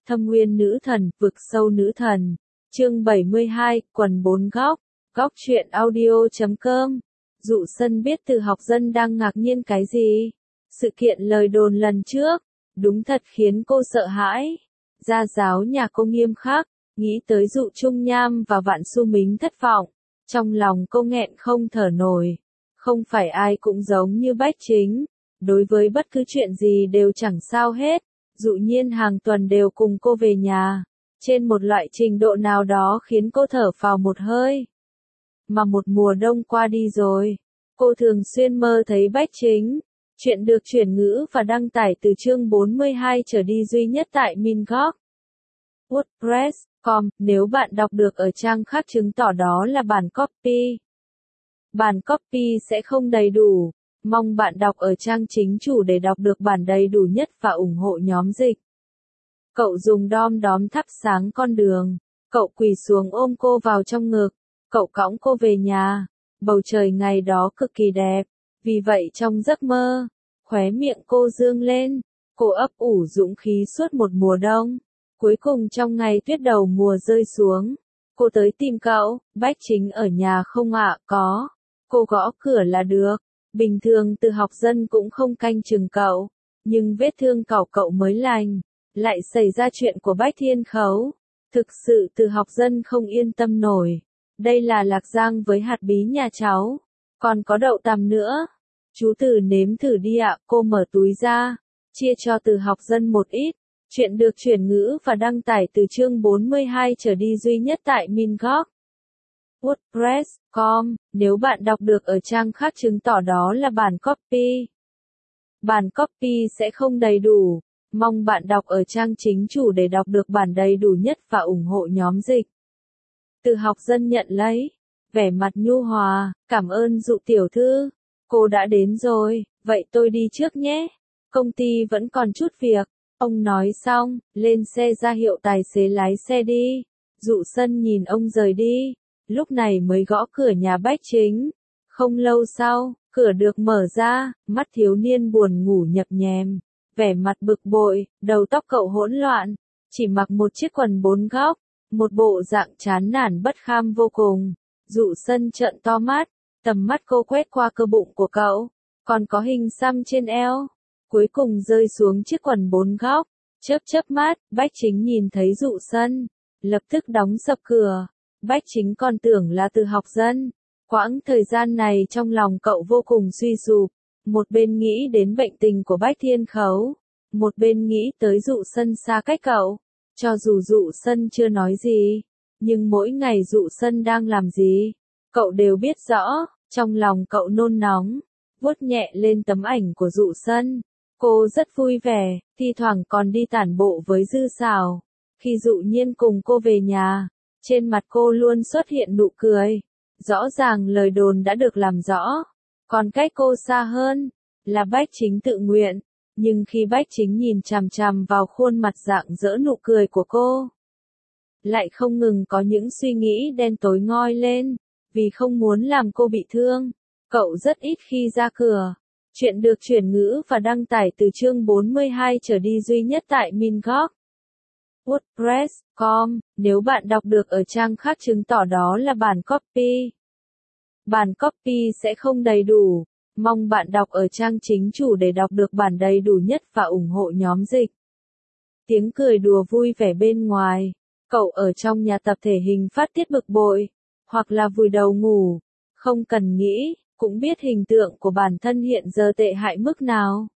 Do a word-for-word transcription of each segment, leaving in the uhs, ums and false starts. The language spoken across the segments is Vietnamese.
Thâm Nguyên nữ thần, vực sâu nữ thần. Chương bảy mươi hai, quần bốn góc. Góc truyện audio chấm com. Dụ Sân biết Từ Học Dân đang ngạc nhiên cái gì? Sự kiện lời đồn lần trước, đúng thật khiến cô sợ hãi. Gia giáo nhà cô nghiêm khắc, nghĩ tới Dụ Trung Nham và Vạn Xu Mính thất vọng. Trong lòng cô nghẹn không thở nổi. Không phải ai cũng giống như Bách Chính. Đối với bất cứ chuyện gì đều chẳng sao hết. Dụ Nhiên hàng tuần đều cùng cô về nhà. Trên một loại trình độ nào đó khiến cô thở phào một hơi. Mà một mùa đông qua đi rồi. Cô thường xuyên mơ thấy Bách Chính. Chuyện được chuyển ngữ và đăng tải từ chương bốn mươi hai trở đi duy nhất tại Mingok. WordPress chấm com. Nếu bạn đọc được ở trang khác chứng tỏ đó là bản copy. Bản copy sẽ không đầy đủ. Mong bạn đọc ở trang chính chủ để đọc được bản đầy đủ nhất và ủng hộ nhóm dịch. Cậu dùng đom đóm thắp sáng con đường. Cậu quỳ xuống ôm cô vào trong ngực. Cậu cõng cô về nhà. Bầu trời ngày đó cực kỳ đẹp. Vì vậy trong giấc mơ, khóe miệng cô dương lên. Cô ấp ủ dũng khí suốt một mùa đông. Cuối cùng trong ngày tuyết đầu mùa rơi xuống, cô tới tìm cậu. Bách Chính ở nhà không ạ? Có. Cô gõ cửa là được. Bình thường Từ Học Dân cũng không canh chừng cậu. Nhưng vết thương cậu cậu mới lành. Lại xảy ra chuyện của Bách Thiên Khấu. Thực sự Từ Học Dân không yên tâm nổi. Đây là lạc giang với hạt bí nhà cháu. Còn có đậu tằm nữa. Chú Từ nếm thử đi ạ. Cô mở túi ra. Chia cho Từ Học Dân một ít. Chuyện được chuyển ngữ và đăng tải từ chương bốn mươi hai trở đi duy nhất tại Mingok. WordPress chấm com. Nếu bạn đọc được ở trang khác chứng tỏ đó là bản copy. Bản copy sẽ không đầy đủ. Mong bạn đọc ở trang chính chủ để đọc được bản đầy đủ nhất và ủng hộ nhóm dịch. Từ Học Dân nhận lấy. Vẻ mặt nhu hòa. Cảm ơn Dụ tiểu thư. Cô đã đến rồi. Vậy tôi đi trước nhé. Công ty vẫn còn chút việc. Ông nói xong, lên xe ra hiệu tài xế lái xe đi. Dụ Sân nhìn ông rời đi. Lúc này mới gõ cửa nhà Bách Chính. Không lâu sau, cửa được mở ra, mắt thiếu niên buồn ngủ nhập nhèm. Vẻ mặt bực bội, đầu tóc cậu hỗn loạn. Chỉ mặc một chiếc quần bốn góc. Một bộ dạng chán nản bất kham vô cùng. Dụ Sân trợn to mắt. Tầm mắt cô quét qua cơ bụng của cậu. Còn có hình xăm trên eo. Cuối cùng rơi xuống chiếc quần bốn góc. Chớp chớp mắt, Bách Chính nhìn thấy Dụ Sân. Lập tức đóng sập cửa. Bách Chính còn tưởng là Từ Học Dân. Quãng thời gian này trong lòng cậu vô cùng suy sụp. Một bên nghĩ đến bệnh tình của Bách Thiên Khấu. Một bên nghĩ tới Dụ Sân xa cách cậu. Cho dù Dụ Sân chưa nói gì. Nhưng mỗi ngày Dụ Sân đang làm gì. Cậu đều biết rõ. Trong lòng cậu nôn nóng. Vuốt nhẹ lên tấm ảnh của Dụ Sân. Cô rất vui vẻ, thi thoảng còn đi tản bộ với Dư Sảo. Khi Dụ Nhiên cùng cô về nhà, trên mặt cô luôn xuất hiện nụ cười. Rõ ràng lời đồn đã được làm rõ. Còn cách cô xa hơn, là Bách Chính tự nguyện. Nhưng khi Bách Chính nhìn chằm chằm vào khuôn mặt rạng rỡ nụ cười của cô, lại không ngừng có những suy nghĩ đen tối ngoi lên. Vì không muốn làm cô bị thương, cậu rất ít khi ra cửa. Chuyện được chuyển ngữ và đăng tải từ chương bốn mươi hai trở đi duy nhất tại Mingok. WordPress chấm com. Nếu bạn đọc được ở trang khác chứng tỏ đó là bản copy. Bản copy sẽ không đầy đủ. Mong bạn đọc ở trang chính chủ để đọc được bản đầy đủ nhất và ủng hộ nhóm dịch. Tiếng cười đùa vui vẻ bên ngoài. Cậu ở trong nhà tập thể hình phát tiết bực bội. Hoặc là vùi đầu ngủ. Không cần nghĩ. Cũng biết hình tượng của bản thân hiện giờ tệ hại mức nào.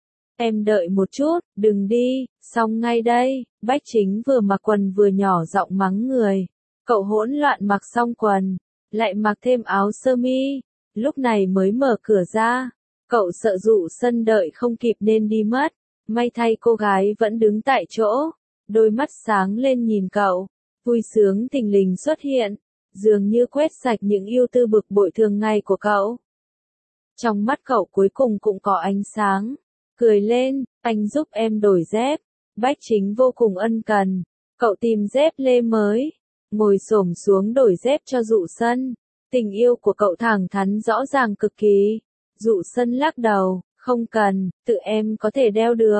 Em đợi một chút, đừng đi, xong ngay đây. Bách Chính vừa mặc quần vừa nhỏ giọng mắng người. Cậu hỗn loạn mặc xong quần, lại mặc thêm áo sơ mi. Lúc này mới mở cửa ra. Cậu sợ Dụ Sân đợi không kịp nên đi mất. May thay cô gái vẫn đứng tại chỗ. Đôi mắt sáng lên nhìn cậu. Vui sướng thình lình xuất hiện. Dường như quét sạch những ưu tư bực bội thường ngày của cậu. Trong mắt cậu cuối cùng cũng có ánh sáng. Cười lên, anh giúp em đổi dép. Bách Chính vô cùng ân cần. Cậu tìm dép lê mới. Ngồi xổm xuống đổi dép cho Dụ Sân. Tình yêu của cậu thẳng thắn rõ ràng cực kỳ. Dụ Sân lắc đầu, không cần, tự em có thể đeo được.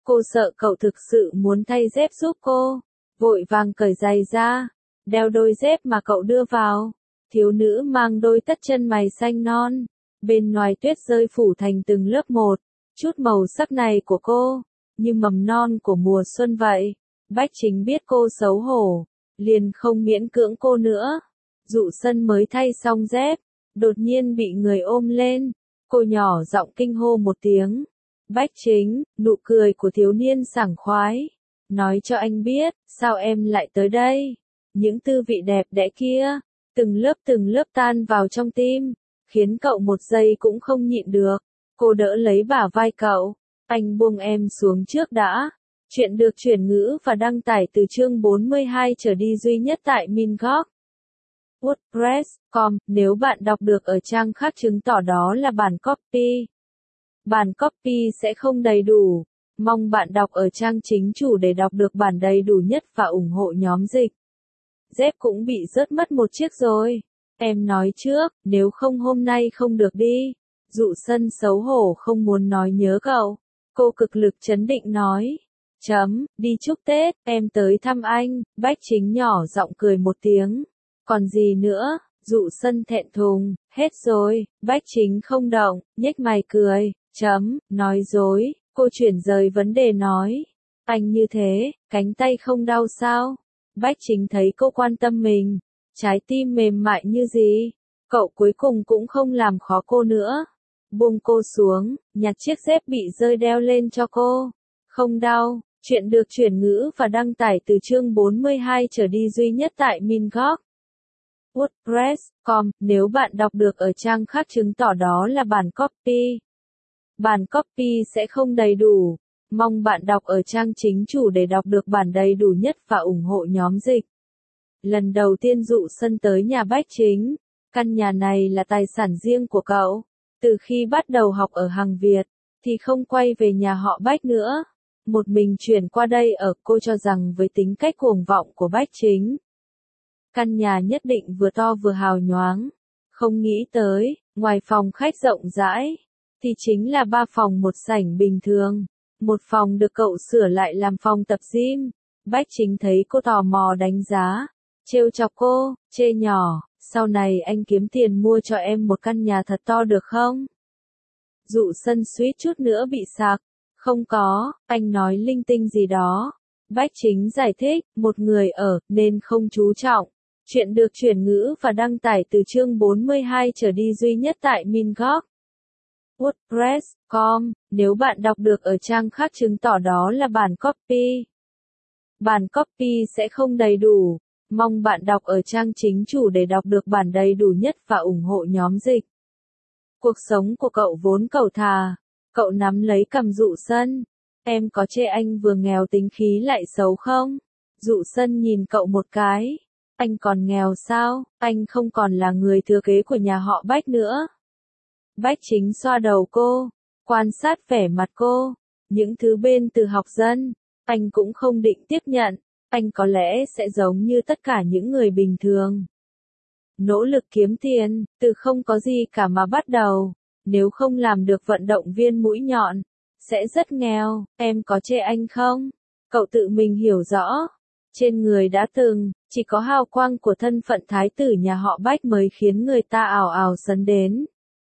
Cô sợ cậu thực sự muốn thay dép giúp cô. Vội vàng cởi giày ra, đeo đôi dép mà cậu đưa vào. Thiếu nữ mang đôi tất chân mày xanh non. Bên ngoài tuyết rơi phủ thành từng lớp một. Chút màu sắc này của cô, như mầm non của mùa xuân vậy. Bách Chính biết cô xấu hổ, liền không miễn cưỡng cô nữa. Dụ Sân mới thay xong dép, đột nhiên bị người ôm lên. Cô nhỏ giọng kinh hô một tiếng. Bách Chính, nụ cười của thiếu niên sảng khoái. Nói cho anh biết, sao em lại tới đây? Những tư vị đẹp đẽ kia, từng lớp từng lớp tan vào trong tim, khiến cậu một giây cũng không nhịn được. Cô đỡ lấy bả vai cậu. Anh buông em xuống trước đã. Chuyện được chuyển ngữ và đăng tải từ chương bốn mươi hai trở đi duy nhất tại Mingoc. WordPress chấm com. Nếu bạn đọc được ở trang khác chứng tỏ đó là bản copy. Bản copy sẽ không đầy đủ. Mong bạn đọc ở trang chính chủ để đọc được bản đầy đủ nhất và ủng hộ nhóm dịch. Dép cũng bị rớt mất một chiếc rồi. Em nói trước, nếu không hôm nay không được đi. Dụ Sân xấu hổ không muốn nói nhớ cậu. Cô cực lực trấn định nói. Chấm, đi chúc Tết, em tới thăm anh. Bách Chính nhỏ giọng cười một tiếng. Còn gì nữa? Dụ Sân thẹn thùng. Hết rồi. Bách Chính không động, nhếch mày cười. Chấm, nói dối. Cô chuyển rời vấn đề nói. Anh như thế, cánh tay không đau sao? Bách Chính thấy cô quan tâm mình. Trái tim mềm mại như gì? Cậu cuối cùng cũng không làm khó cô nữa. Buông cô xuống, nhặt chiếc dép bị rơi đeo lên cho cô. Không đau. Chuyện được chuyển ngữ và đăng tải từ chương bốn mươi hai trở đi duy nhất tại Mingoc. WordPress chấm com. Nếu bạn đọc được ở trang khác chứng tỏ đó là bản copy. Bản copy sẽ không đầy đủ. Mong bạn đọc ở trang chính chủ để đọc được bản đầy đủ nhất và ủng hộ nhóm dịch. Lần đầu tiên Dụ Sân tới nhà Bách Chính. Căn nhà này là tài sản riêng của cậu. Từ khi bắt đầu học ở Hàng Việt, thì không quay về nhà họ Bách nữa. Một mình chuyển qua đây ở. Cô cho rằng với tính cách cuồng vọng của Bách Chính, căn nhà nhất định vừa to vừa hào nhoáng. Không nghĩ tới, ngoài phòng khách rộng rãi, thì chính là ba phòng một sảnh bình thường. Một phòng được cậu sửa lại làm phòng tập gym. Bách Chính thấy cô tò mò đánh giá, trêu chọc cô, chê nhỏ, sau này anh kiếm tiền mua cho em một căn nhà thật to được không? Dụ Sân suýt chút nữa bị sặc. Không có, anh nói linh tinh gì đó. Bách Chính giải thích, một người ở, nên không chú trọng. Chuyện được chuyển ngữ và đăng tải từ chương bốn mươi hai trở đi duy nhất tại Mingoc. WordPress chấm com. Nếu bạn đọc được ở trang khác chứng tỏ đó là bản copy. Bản copy sẽ không đầy đủ. Mong bạn đọc ở trang chính chủ để đọc được bản đầy đủ nhất và ủng hộ nhóm dịch. Cuộc sống của cậu vốn cầu thà. Cậu nắm lấy cầm Dụ Sân. Em có chê anh vừa nghèo tính khí lại xấu không? Dụ Sân nhìn cậu một cái. Anh còn nghèo sao? Anh không còn là người thừa kế của nhà họ Bách nữa. Bách Chính xoa đầu cô, quan sát vẻ mặt cô. Những thứ bên từ học dân, anh cũng không định tiếp nhận. Anh có lẽ sẽ giống như tất cả những người bình thường. Nỗ lực kiếm tiền, từ không có gì cả mà bắt đầu. Nếu không làm được vận động viên mũi nhọn, sẽ rất nghèo. Em có chê anh không? Cậu tự mình hiểu rõ. Trên người đã từng, chỉ có hào quang của thân phận thái tử nhà họ Bách mới khiến người ta ào ào sấn đến.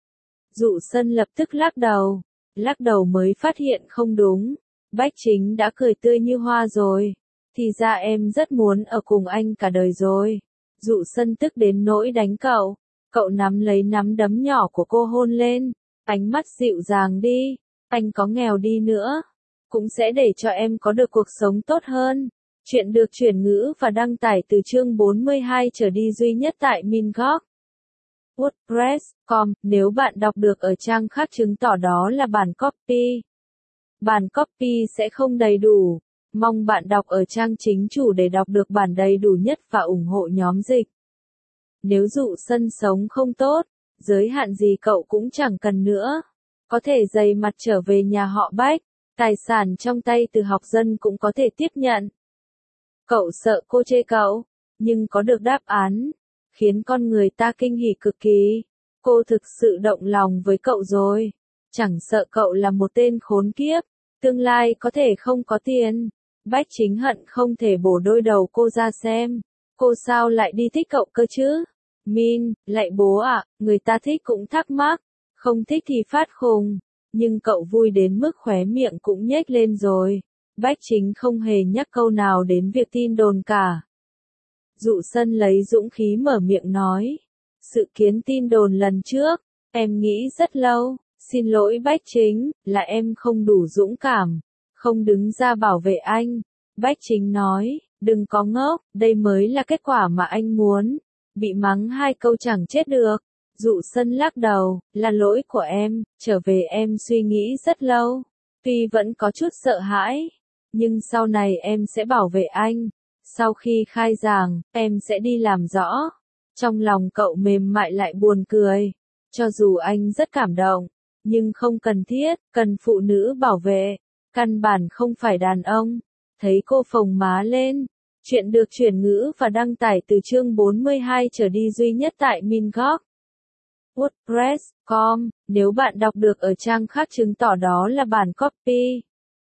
Dụ Sân lập tức lắc đầu. Lắc đầu mới phát hiện không đúng. Bách Chính đã cười tươi như hoa rồi. Thì ra em rất muốn ở cùng anh cả đời rồi. Dụ Sân tức đến nỗi đánh cậu. Cậu nắm lấy nắm đấm nhỏ của cô hôn lên. Ánh mắt dịu dàng đi. Anh có nghèo đi nữa, cũng sẽ để cho em có được cuộc sống tốt hơn. Chuyện được chuyển ngữ và đăng tải từ chương bốn mươi hai trở đi duy nhất tại Mingoc. WordPress chấm com. Nếu bạn đọc được ở trang khác chứng tỏ đó là bản copy. Bản copy sẽ không đầy đủ. Mong bạn đọc ở trang chính chủ để đọc được bản đầy đủ nhất và ủng hộ nhóm dịch. Nếu Dụ Sân sống không tốt, giới hạn gì cậu cũng chẳng cần nữa. Có thể dày mặt trở về nhà họ Bách, tài sản trong tay từ học dân cũng có thể tiếp nhận. Cậu sợ cô chê cậu, nhưng có được đáp án, khiến con người ta kinh hỉ cực kỳ. Cô thực sự động lòng với cậu rồi, chẳng sợ cậu là một tên khốn kiếp, tương lai có thể không có tiền. Bách Chính hận không thể bổ đôi đầu cô ra xem. Cô sao lại đi thích cậu cơ chứ? Min, lại bố ạ, người ta thích cũng thắc mắc, không thích thì phát khùng. Nhưng cậu vui đến mức khóe miệng cũng nhếch lên rồi. Bách Chính không hề nhắc câu nào đến việc tin đồn cả. Dụ Sân lấy dũng khí mở miệng nói. Sự kiến tin đồn lần trước, em nghĩ rất lâu. Xin lỗi Bách Chính, là em không đủ dũng cảm, không đứng ra bảo vệ anh. Bách Chính nói, đừng có ngốc, đây mới là kết quả mà anh muốn. Bị mắng hai câu chẳng chết được. Dụ Sân lắc đầu, là lỗi của em, trở về em suy nghĩ rất lâu. Tuy vẫn có chút sợ hãi, nhưng sau này em sẽ bảo vệ anh. Sau khi khai giảng, em sẽ đi làm rõ. Trong lòng cậu mềm mại lại buồn cười. Cho dù anh rất cảm động, nhưng không cần thiết, cần phụ nữ bảo vệ. Căn bản không phải đàn ông. Thấy cô phồng má lên. Chuyện được chuyển ngữ và đăng tải từ chương bốn mươi hai trở đi duy nhất tại Mingok. WordPress chấm com. Nếu bạn đọc được ở trang khác chứng tỏ đó là bản copy.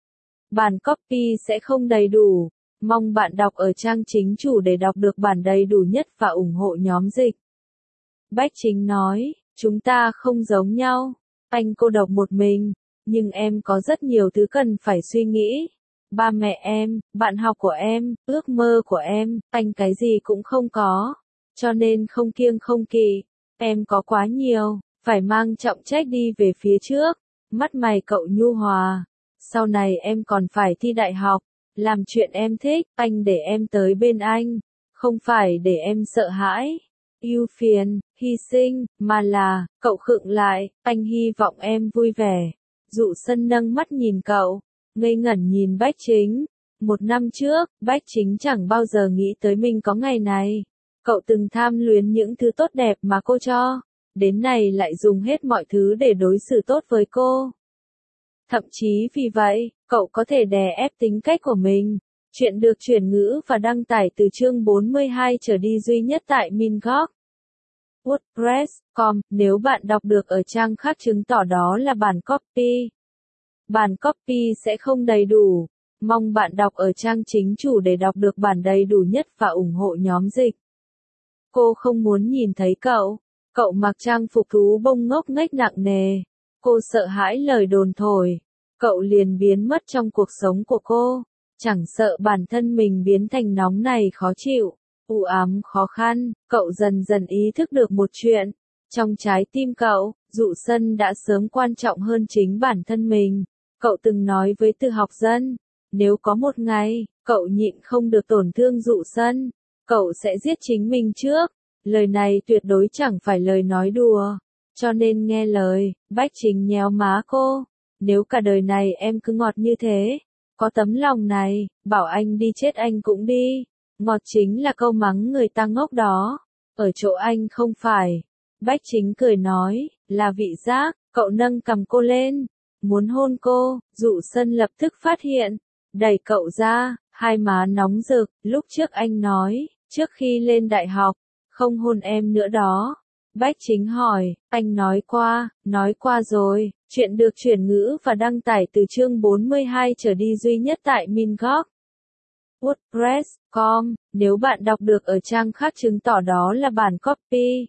Bản copy sẽ không đầy đủ. Mong bạn đọc ở trang chính chủ để đọc được bản đầy đủ nhất và ủng hộ nhóm dịch. Bách Chính nói, chúng ta không giống nhau. Anh cô độc một mình, nhưng em có rất nhiều thứ cần phải suy nghĩ. Ba mẹ em, bạn học của em, ước mơ của em, anh cái gì cũng không có. Cho nên không kiêng không kỵ. Em có quá nhiều, phải mang trọng trách đi về phía trước. Mắt mày cậu nhu hòa. Sau này em còn phải thi đại học. Làm chuyện em thích, anh để em tới bên anh. Không phải để em sợ hãi, ưu phiền, hy sinh, mà là, cậu khựng lại, anh hy vọng em vui vẻ. Dụ Sân nâng mắt nhìn cậu, ngây ngẩn nhìn Bách Chính. Một năm trước, Bách Chính chẳng bao giờ nghĩ tới mình có ngày này. Cậu từng tham luyến những thứ tốt đẹp mà cô cho. Đến này lại dùng hết mọi thứ để đối xử tốt với cô. Thậm chí vì vậy, cậu có thể đè ép tính cách của mình. Chuyện được chuyển ngữ và đăng tải từ chương bốn mươi hai trở đi duy nhất tại Mingok. WordPress chấm com. Nếu bạn đọc được ở trang khác chứng tỏ đó là bản copy. Bản copy sẽ không đầy đủ. Mong bạn đọc ở trang chính chủ để đọc được bản đầy đủ nhất và ủng hộ nhóm dịch. Cô không muốn nhìn thấy cậu. Cậu mặc trang phục thú bông ngốc nghếch nặng nề. Cô sợ hãi lời đồn thổi. Cậu liền biến mất trong cuộc sống của cô. Chẳng sợ bản thân mình biến thành nóng này khó chịu, u ám khó khăn, cậu dần dần ý thức được một chuyện. Trong trái tim cậu, Dụ Sân đã sớm quan trọng hơn chính bản thân mình. Cậu từng nói với Từ Học Dân, nếu có một ngày, cậu nhịn không được tổn thương Dụ Sân, cậu sẽ giết chính mình trước. Lời này tuyệt đối chẳng phải lời nói đùa. Cho nên nghe lời, Bách Chính nhéo má cô. Nếu cả đời này em cứ ngọt như thế, có tấm lòng này, bảo anh đi chết anh cũng đi. Ngọt chính là câu mắng người ta ngốc đó. Ở chỗ anh không phải. Bách Chính cười nói, là vị giác. Cậu nâng cầm cô lên, muốn hôn cô. Dụ Sân lập tức phát hiện, đẩy cậu ra, hai má nóng rực. Lúc trước anh nói, trước khi lên đại học, không hôn em nữa đó. Bách Chính hỏi, anh nói qua, nói qua rồi. Chuyện được chuyển ngữ và đăng tải từ chương bốn mươi hai trở đi duy nhất tại Mingok. WordPress chấm com. Nếu bạn đọc được ở trang khác chứng tỏ đó là bản copy.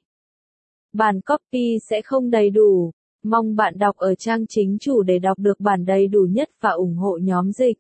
Bản copy sẽ không đầy đủ. Mong bạn đọc ở trang chính chủ để đọc được bản đầy đủ nhất và ủng hộ nhóm dịch.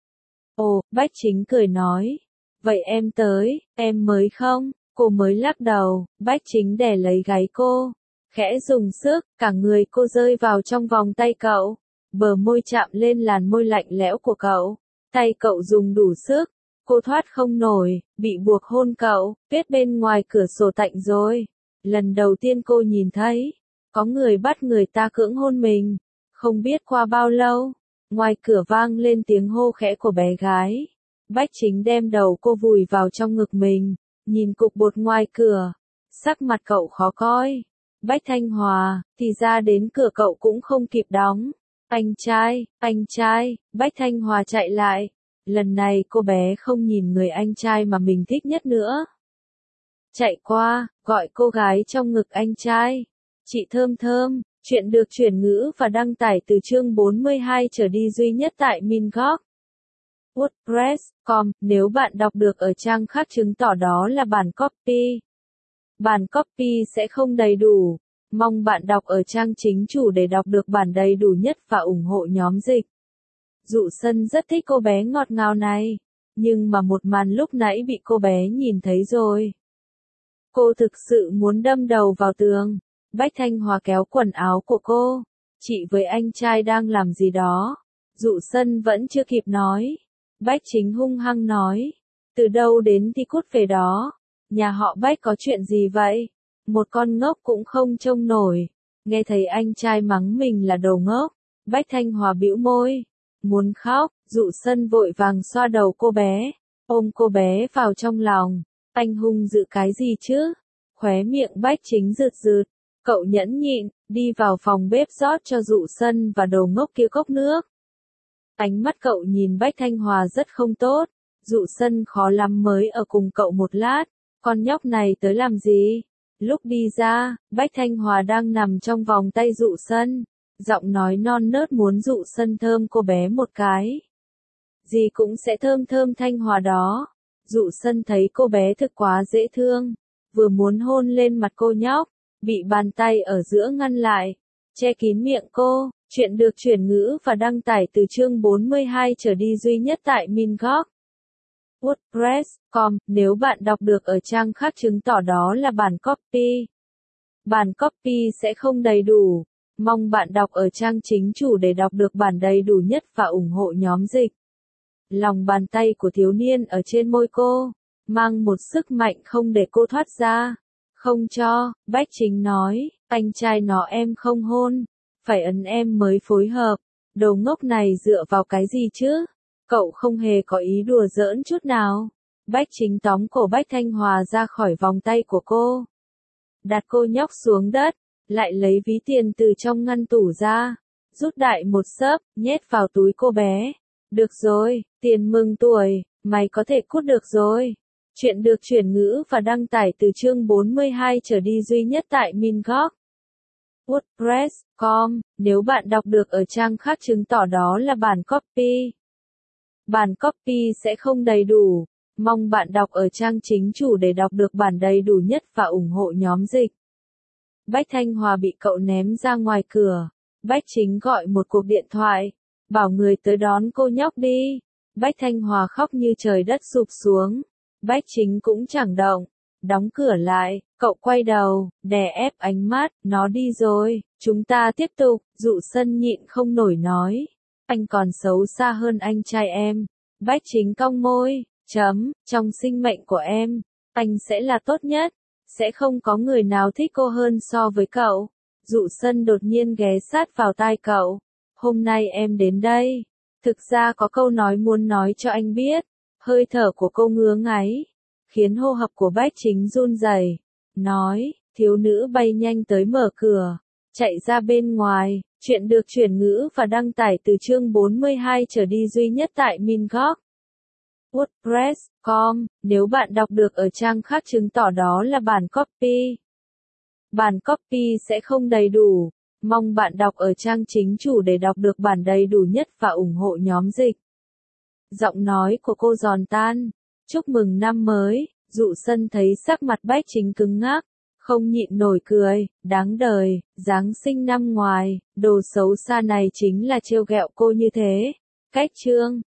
Ồ, Bách Chính cười nói. Vậy em tới, em mới không? Cô mới lắc đầu. Bách Chính đè lấy gáy cô. Khẽ dùng sức, cả người cô rơi vào trong vòng tay cậu. Bờ môi chạm lên làn môi lạnh lẽo của cậu. Tay cậu dùng đủ sức. Cô thoát không nổi, bị buộc hôn cậu. Tuyết bên ngoài cửa sổ tạnh rồi. Lần đầu tiên cô nhìn thấy, có người bắt người ta cưỡng hôn mình. Không biết qua bao lâu, ngoài cửa vang lên tiếng hô khẽ của bé gái. Bách Chính đem đầu cô vùi vào trong ngực mình, nhìn cục bột ngoài cửa. Sắc mặt cậu khó coi. Bách Thanh Hòa, thì ra đến cửa cậu cũng không kịp đóng. Anh trai, anh trai, Bách Thanh Hòa chạy lại. Lần này cô bé không nhìn người anh trai mà mình thích nhất nữa. Chạy qua, gọi cô gái trong ngực anh trai. Chị Thơm Thơm, Chuyện được chuyển ngữ và đăng tải từ chương bốn mươi hai trở đi duy nhất tại Minhok. WordPress chấm com. Nếu bạn đọc được ở trang khác chứng tỏ đó là bản copy. Bản copy sẽ không đầy đủ. Mong bạn đọc ở trang chính chủ để đọc được bản đầy đủ nhất và ủng hộ nhóm dịch. Dụ Sân rất thích cô bé ngọt ngào này. Nhưng mà một màn lúc nãy bị cô bé nhìn thấy rồi. Cô thực sự muốn đâm đầu vào tường. Bách Thanh Hòa kéo quần áo của cô. Chị với anh trai đang làm gì đó? Dụ Sân vẫn chưa kịp nói. Bách Chính hung hăng nói. Từ đâu đến thì cút về đó. Nhà họ Bách có chuyện gì vậy? Một con ngốc cũng không trông nổi. Nghe thấy anh trai mắng mình là đồ ngốc. Bách Thanh Hòa bĩu môi. Muốn khóc, Dụ Sân vội vàng xoa đầu cô bé. Ôm cô bé vào trong lòng. Anh hung dữ cái gì chứ? Khóe miệng Bách Chính rượt rượt. Cậu nhẫn nhịn, đi vào phòng bếp rót cho Dụ Sân và đồ ngốc kia cốc nước. Ánh mắt cậu nhìn Bách Thanh Hòa rất không tốt. Dụ Sân khó lắm mới ở cùng cậu một lát. Con nhóc này tới làm gì? Lúc đi ra, Bách Thanh Hòa đang nằm trong vòng tay Dụ Sân. Giọng nói non nớt muốn Dụ Sân thơm cô bé một cái. Gì cũng sẽ thơm thơm Thanh Hòa đó. Dụ Sân thấy cô bé thực quá dễ thương. Vừa muốn hôn lên mặt cô nhóc. Bị bàn tay ở giữa ngăn lại. Che kín miệng cô. Chuyện được chuyển ngữ và đăng tải từ chương bốn mươi hai trở đi duy nhất tại Minhok. WordPress chấm com. Nếu bạn đọc được ở trang khác chứng tỏ đó là bản copy. Bản copy sẽ không đầy đủ. Mong bạn đọc ở trang chính chủ để đọc được bản đầy đủ nhất và ủng hộ nhóm dịch. Lòng bàn tay của thiếu niên ở trên môi cô. Mang một sức mạnh không để cô thoát ra. Không cho, Bách Chính nói. Anh trai nó em không hôn. Phải ấn em mới phối hợp. Đồ ngốc này dựa vào cái gì chứ? Cậu không hề có ý đùa giỡn chút nào. Bách Chính tóm cổ Bách Thanh Hòa ra khỏi vòng tay của cô. Đặt cô nhóc xuống đất. Lại lấy ví tiền từ trong ngăn tủ ra. Rút đại một xớp, nhét vào túi cô bé. Được rồi, tiền mừng tuổi, mày có thể cút được rồi. Chuyện được chuyển ngữ và đăng tải từ chương bốn mươi hai trở đi duy nhất tại Minhok. WordPress chấm com. Nếu bạn đọc được ở trang khác chứng tỏ đó là bản copy. Bản copy sẽ không đầy đủ. Mong bạn đọc ở trang chính chủ để đọc được bản đầy đủ nhất và ủng hộ nhóm dịch. Bách Thanh Hòa bị cậu ném ra ngoài cửa. Bách Chính gọi một cuộc điện thoại. Bảo người tới đón cô nhóc đi. Bách Thanh Hòa khóc như trời đất sụp xuống. Bách Chính cũng chẳng động. Đóng cửa lại, cậu quay đầu, đè ép ánh mắt, nó đi rồi, chúng ta tiếp tục. Dụ Sân nhịn không nổi nói. Anh còn xấu xa hơn anh trai em. Bách Chính cong môi, chấm, trong sinh mệnh của em, anh sẽ là tốt nhất. Sẽ không có người nào thích cô hơn so với cậu. Dụ Sân đột nhiên ghé sát vào tai cậu. Hôm nay em đến đây. Thực ra có câu nói muốn nói cho anh biết. Hơi thở của cô ngứa ngáy. Khiến hô hấp của Bách Chính run rẩy. Nói, thiếu nữ bay nhanh tới mở cửa. Chạy ra bên ngoài. Chuyện được chuyển ngữ và đăng tải từ chương bốn mươi hai trở đi duy nhất tại Minhok. WordPress chấm com. Nếu bạn đọc được ở trang khác chứng tỏ đó là bản copy. Bản copy sẽ không đầy đủ. Mong bạn đọc ở trang chính chủ để đọc được bản đầy đủ nhất và ủng hộ nhóm dịch. Giọng nói của cô giòn tan. Chúc mừng năm mới. Dụ Sân thấy sắc mặt Bách Chính cứng ngắc. Không nhịn nổi cười. Đáng đời. Giáng sinh năm ngoài. Đồ xấu xa này chính là trêu ghẹo cô như thế. Cách chương.